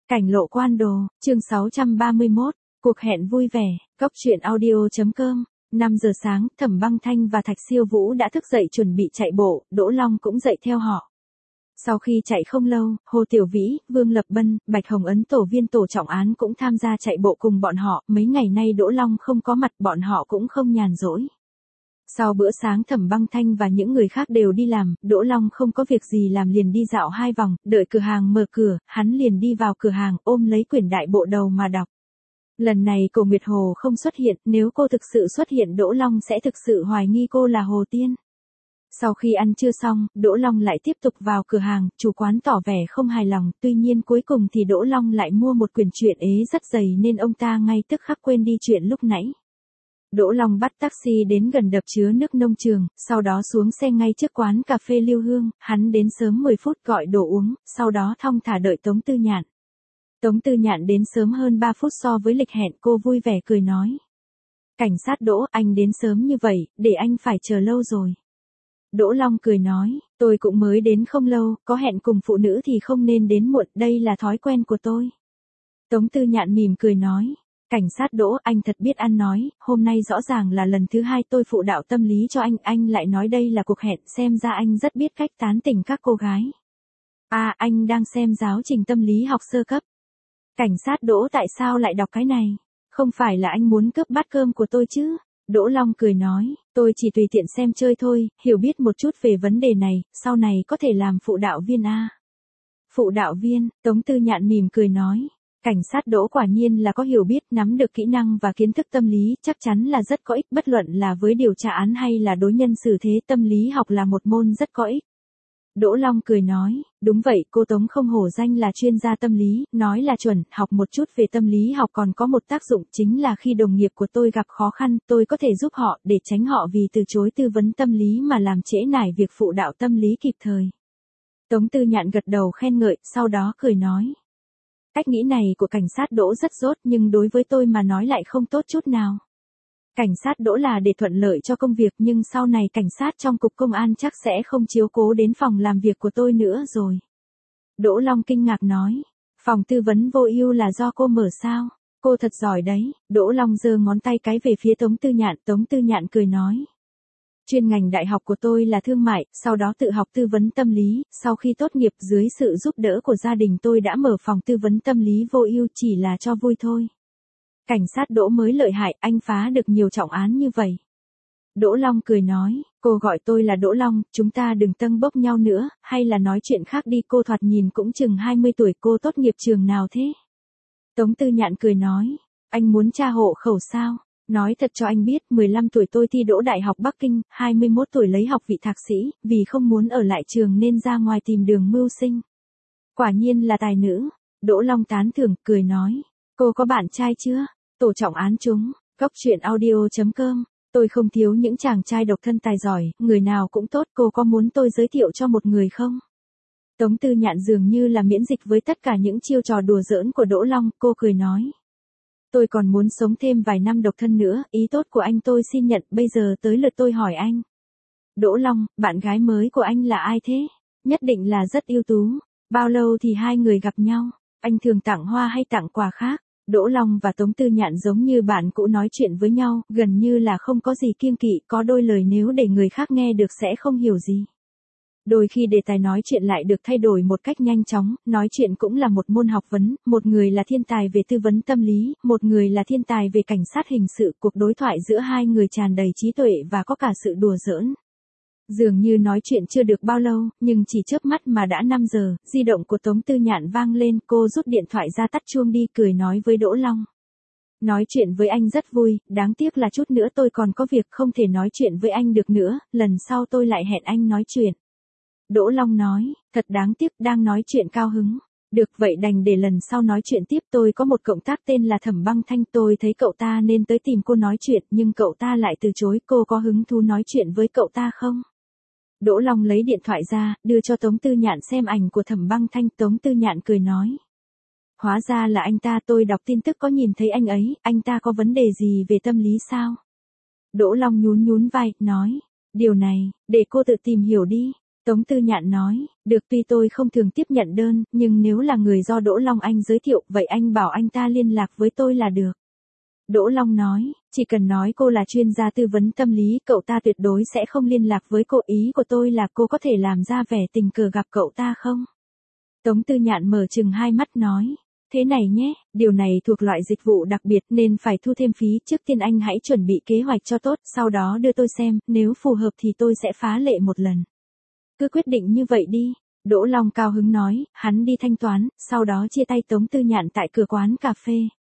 Cảnh lộ quan đồ, chương 631, cuộc hẹn vui vẻ, góc truyện audio.com. 5 giờ sáng, Thẩm Băng Thanh và Thạch Siêu Vũ đã thức dậy chuẩn bị chạy bộ, Đỗ Long cũng dậy theo họ. Sau khi chạy không lâu, Hồ Tiểu Vĩ, Vương Lập Bân, Bạch Hồng Ấn tổ viên tổ trọng án cũng tham gia chạy bộ cùng bọn họ, mấy ngày nay Đỗ Long không có mặt bọn họ cũng không nhàn rỗi. Sau bữa sáng Thẩm Băng Thanh và những người khác đều đi làm, Đỗ Long không có việc gì làm liền đi dạo 2 vòng, đợi cửa hàng mở cửa, hắn liền đi vào cửa hàng ôm lấy quyển đại bộ đầu mà đọc. Lần này Cổ Nguyệt Hồ không xuất hiện, nếu cô thực sự xuất hiện Đỗ Long sẽ thực sự hoài nghi cô là Hồ Tiên. Sau khi ăn trưa xong, Đỗ Long lại tiếp tục vào cửa hàng, chủ quán tỏ vẻ không hài lòng, tuy nhiên cuối cùng thì Đỗ Long lại mua một quyển truyện ế rất dày nên ông ta ngay tức khắc quên đi chuyện lúc nãy. Đỗ Long bắt taxi đến gần đập chứa nước nông trường, sau đó xuống xe ngay trước quán cà phê Lưu Hương, hắn đến sớm 10 phút gọi đồ uống, sau đó thong thả đợi Tống Tư Nhạn. Tống Tư Nhạn đến sớm hơn 3 phút so với lịch hẹn, cô vui vẻ cười nói. Cảnh sát Đỗ, anh đến sớm như vậy, để anh phải chờ lâu rồi. Đỗ Long cười nói, tôi cũng mới đến không lâu, có hẹn cùng phụ nữ thì không nên đến muộn, đây là thói quen của tôi. Tống Tư Nhạn mỉm cười nói. Cảnh sát Đỗ, anh thật biết ăn nói, hôm nay rõ ràng là lần thứ 2 tôi phụ đạo tâm lý cho anh lại nói đây là cuộc hẹn, xem ra anh rất biết cách tán tỉnh các cô gái. À, anh đang xem giáo trình tâm lý học sơ cấp. Cảnh sát Đỗ, tại sao lại đọc cái này? Không phải là anh muốn cướp bát cơm của tôi chứ? Đỗ Long cười nói, tôi chỉ tùy tiện xem chơi thôi, hiểu biết một chút về vấn đề này, sau này có thể làm phụ đạo viên à? Phụ đạo viên, Tống Tư Nhạn mỉm cười nói. Cảnh sát Đỗ quả nhiên là có hiểu biết, nắm được kỹ năng và kiến thức tâm lý, chắc chắn là rất có ích, bất luận là với điều tra án hay là đối nhân xử thế, tâm lý học là một môn rất có ích. Đỗ Long cười nói, đúng vậy, cô Tống không hổ danh là chuyên gia tâm lý, nói là chuẩn, học một chút về tâm lý học còn có một tác dụng chính là khi đồng nghiệp của tôi gặp khó khăn, tôi có thể giúp họ để tránh họ vì từ chối tư vấn tâm lý mà làm trễ nải việc phụ đạo tâm lý kịp thời. Tống Tư Nhạn gật đầu khen ngợi, sau đó cười nói. Cách nghĩ này của cảnh sát Đỗ rất dốt nhưng đối với tôi mà nói lại không tốt chút nào. Cảnh sát Đỗ là để thuận lợi cho công việc nhưng sau này cảnh sát trong cục công an chắc sẽ không chiếu cố đến phòng làm việc của tôi nữa rồi. Đỗ Long kinh ngạc nói, phòng tư vấn vô ưu là do cô mở sao? Cô thật giỏi đấy. Đỗ Long giơ ngón tay cái về phía Tống Tư Nhạn cười nói. Chuyên ngành đại học của tôi là thương mại, sau đó tự học tư vấn tâm lý, sau khi tốt nghiệp dưới sự giúp đỡ của gia đình tôi đã mở phòng tư vấn tâm lý vô ưu chỉ là cho vui thôi. Cảnh sát Đỗ mới lợi hại, anh phá được nhiều trọng án như vậy. Đỗ Long cười nói, cô gọi tôi là Đỗ Long, chúng ta đừng tâng bốc nhau nữa, hay là nói chuyện khác đi, cô thoạt nhìn cũng chừng 20 tuổi, cô tốt nghiệp trường nào thế? Tống Tư Nhạn cười nói, anh muốn tra hộ khẩu sao? Nói thật cho anh biết, 15 tuổi tôi thi đỗ Đại học Bắc Kinh, 21 tuổi lấy học vị thạc sĩ, vì không muốn ở lại trường nên ra ngoài tìm đường mưu sinh. Quả nhiên là tài nữ. Đỗ Long tán thưởng, cười nói, cô có bạn trai chưa? Tổ trọng án chúng, góc truyện audio.com, tôi không thiếu những chàng trai độc thân tài giỏi, người nào cũng tốt, cô có muốn tôi giới thiệu cho một người không? Tống Tư Nhạn dường như là miễn dịch với tất cả những chiêu trò đùa giỡn của Đỗ Long, cô cười nói. Tôi còn muốn sống thêm vài năm độc thân nữa, ý tốt của anh tôi xin nhận, bây giờ tới lượt tôi hỏi anh. Đỗ Long, bạn gái mới của anh là ai thế? Nhất định là rất ưu tú. Bao lâu thì hai người gặp nhau? Anh thường tặng hoa hay tặng quà khác? Đỗ Long và Tống Tư Nhạn giống như bạn cũ nói chuyện với nhau, gần như là không có gì kiêng kỵ, có đôi lời nếu để người khác nghe được sẽ không hiểu gì. Đôi khi đề tài nói chuyện lại được thay đổi một cách nhanh chóng, nói chuyện cũng là một môn học vấn, một người là thiên tài về tư vấn tâm lý, một người là thiên tài về cảnh sát hình sự, cuộc đối thoại giữa hai người tràn đầy trí tuệ và có cả sự đùa giỡn. Dường như nói chuyện chưa được bao lâu, nhưng chỉ chớp mắt mà đã 5 giờ, di động của Tống Tư Nhạn vang lên, cô rút điện thoại ra tắt chuông đi, cười nói với Đỗ Long. Nói chuyện với anh rất vui, đáng tiếc là chút nữa tôi còn có việc không thể nói chuyện với anh được nữa, lần sau tôi lại hẹn anh nói chuyện. Đỗ Long nói, thật đáng tiếc, đang nói chuyện cao hứng. Được vậy đành để lần sau nói chuyện tiếp, tôi có một cộng tác tên là Thẩm Băng Thanh, tôi thấy cậu ta nên tới tìm cô nói chuyện, nhưng cậu ta lại từ chối, cô có hứng thú nói chuyện với cậu ta không? Đỗ Long lấy điện thoại ra, đưa cho Tống Tư Nhạn xem ảnh của Thẩm Băng Thanh, Tống Tư Nhạn cười nói. Hóa ra là anh ta, tôi đọc tin tức có nhìn thấy anh ấy, anh ta có vấn đề gì về tâm lý sao? Đỗ Long nhún vai, nói, điều này, để cô tự tìm hiểu đi. Tống Tư Nhạn nói, được, tuy tôi không thường tiếp nhận đơn, nhưng nếu là người do Đỗ Long Anh giới thiệu, vậy anh bảo anh ta liên lạc với tôi là được. Đỗ Long nói, chỉ cần nói cô là chuyên gia tư vấn tâm lý, cậu ta tuyệt đối sẽ không liên lạc với cô. Ý của tôi là cô có thể làm ra vẻ tình cờ gặp cậu ta không? Tống Tư Nhạn mở trừng hai mắt nói, thế này nhé, điều này thuộc loại dịch vụ đặc biệt nên phải thu thêm phí. Trước tiên anh hãy chuẩn bị kế hoạch cho tốt, sau đó đưa tôi xem, nếu phù hợp thì tôi sẽ phá lệ một lần. Cứ quyết định như vậy đi. Đỗ Long cao hứng nói, hắn đi thanh toán, sau đó chia tay Tống Tư Nhạn tại cửa quán cà phê.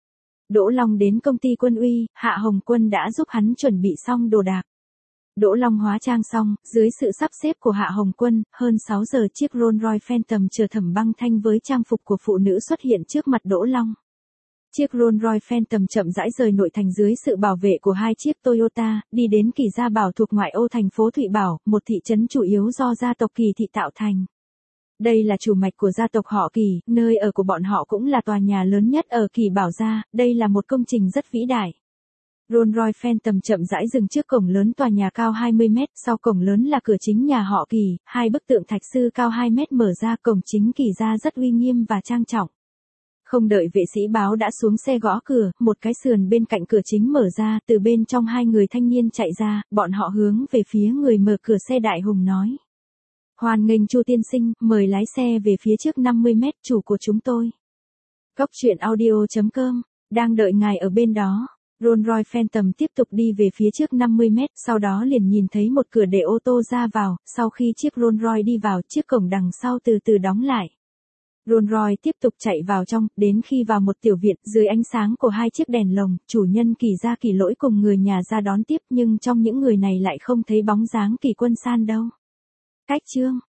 Đỗ Long đến công ty Quân Uy, Hạ Hồng Quân đã giúp hắn chuẩn bị xong đồ đạc. Đỗ Long hóa trang xong, dưới sự sắp xếp của Hạ Hồng Quân, hơn 6 giờ chiếc Rolls Royce Phantom chở Thẩm Băng Thanh với trang phục của phụ nữ xuất hiện trước mặt Đỗ Long. Chiếc Rolls Royce Phantom chậm rãi rời nội thành dưới sự bảo vệ của hai chiếc Toyota, đi đến Kỳ Gia Bảo thuộc ngoại ô thành phố Thụy Bảo, một thị trấn chủ yếu do gia tộc Kỳ thị tạo thành. Đây là chủ mạch của gia tộc họ Kỳ, nơi ở của bọn họ cũng là tòa nhà lớn nhất ở Kỳ Bảo gia, đây là một công trình rất vĩ đại. Rolls Royce Phantom chậm rãi dừng trước cổng lớn tòa nhà cao 20 mét, sau cổng lớn là cửa chính nhà họ Kỳ, hai bức tượng thạch sư cao 2 mét mở ra. Cổng chính Kỳ gia rất uy nghiêm và trang trọng. Không đợi vệ sĩ báo đã xuống xe gõ cửa, một cái sườn bên cạnh cửa chính mở ra, từ bên trong hai người thanh niên chạy ra, bọn họ hướng về phía người mở cửa xe đại hùng nói. Hoan nghênh Chu tiên sinh, mời lái xe về phía trước 50 mét, chủ của chúng tôi. Cốc truyện audio.com, đang đợi ngài ở bên đó. Rolls Royce Phantom tiếp tục đi về phía trước 50 mét, sau đó liền nhìn thấy một cửa để ô tô ra vào, sau khi chiếc Rolls Royce đi vào, chiếc cổng đằng sau từ từ đóng lại. Rolls Royce tiếp tục chạy vào trong, đến khi vào một tiểu viện, dưới ánh sáng của hai chiếc đèn lồng, chủ nhân Kỳ gia Kỳ Lỗi cùng người nhà ra đón tiếp, nhưng trong những người này lại không thấy bóng dáng Kỳ Quân San đâu. Cách chương